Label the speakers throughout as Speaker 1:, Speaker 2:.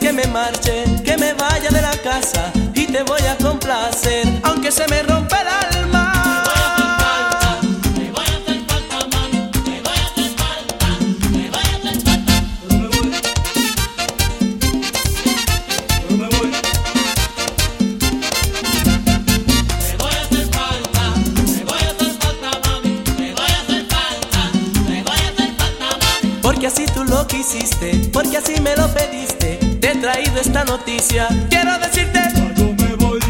Speaker 1: que me marche, que me vaya de la casa y te voy a complacer, aunque se me rompe el alma.
Speaker 2: Te voy a hacer falta, mami, te voy a hacer falta, te voy a hacer falta.
Speaker 3: No me voy. No me voy.
Speaker 2: Te voy a hacer falta, te voy a hacer falta, mami, te voy a hacer falta, te voy a hacer falta, mami.
Speaker 1: Porque así tú lo quisiste, porque así me lo pediste, te he traído esta noticia. Quiero decirte
Speaker 3: Ya yo me voy.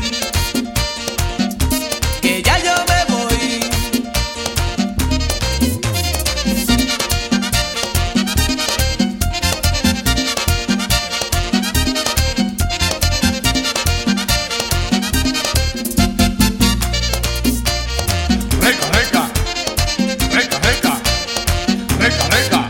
Speaker 1: que ya yo me voy.
Speaker 3: Reca, reca. Reca, reca. Reca, reca.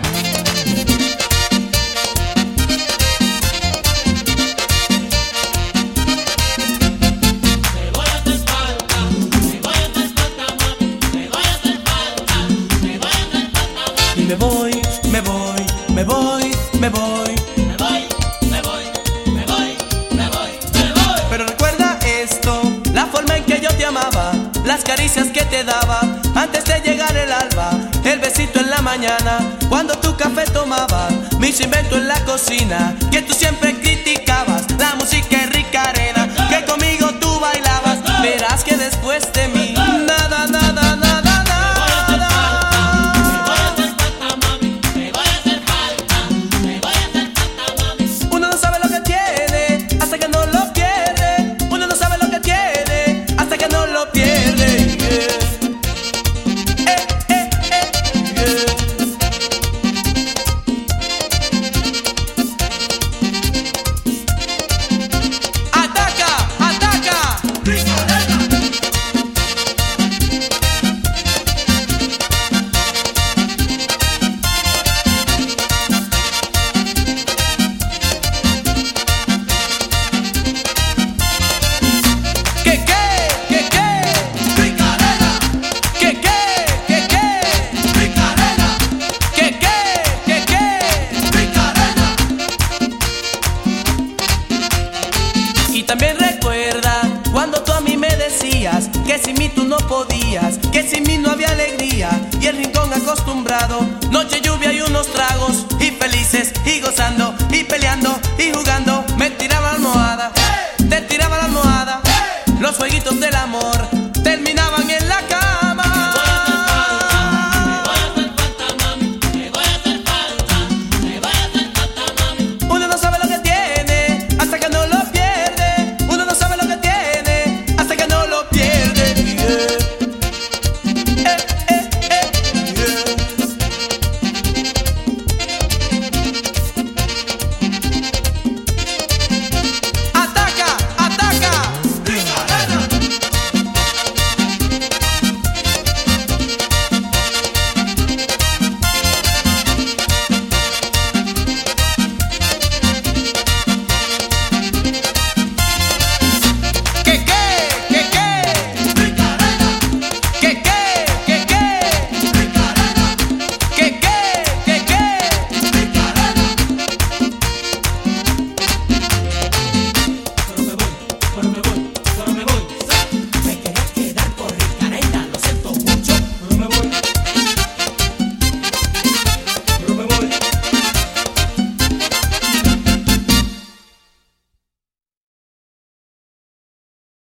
Speaker 2: Te voy a hacer falta, te voy a hacer falta, mami, te voy a hacer falta, te voy a hacer falta, mami.
Speaker 1: Y me voy, me voy, me voy, me voy.
Speaker 2: Me voy, me voy, me voy, me voy, me voy.
Speaker 1: Pero recuerda esto, la forma en que yo te amaba, las caricias que te daba antes de llegar el alba, el besito en la mañana, cuando tu café tomabas, mis inventos en la cocina, que tú siempre criticabas, la música es rica arena, que conmigo tú bailabas, verás que después de mí, nada, nada, nada,
Speaker 2: Te voy a
Speaker 1: nada.
Speaker 2: hacer falta, mami, te voy a hacer falta, te voy a hacer falta, mami.
Speaker 1: Uno no sabe lo que tiene hasta que no lo pierde. Uno no sabe lo que tiene hasta que no lo pierde. Yeah. Yeah. Ataca, ataca. ¿Qué, qué, qué, qué?
Speaker 2: Ricarena,
Speaker 1: ¿Qué, qué, qué, qué?
Speaker 2: Ricarena,
Speaker 1: ¿Qué, qué, qué, qué?
Speaker 2: Ricarena.
Speaker 1: Y también recuerda cuando tú a mí me decías que sin mí tú no podías, que sin mí no había alegría y el rincón acostumbrado, noche, lluvia y unos tragos y felices y gozando y peleando y jugando, me tiraba la almohada, te tiraba la almohada, los jueguitos del amor.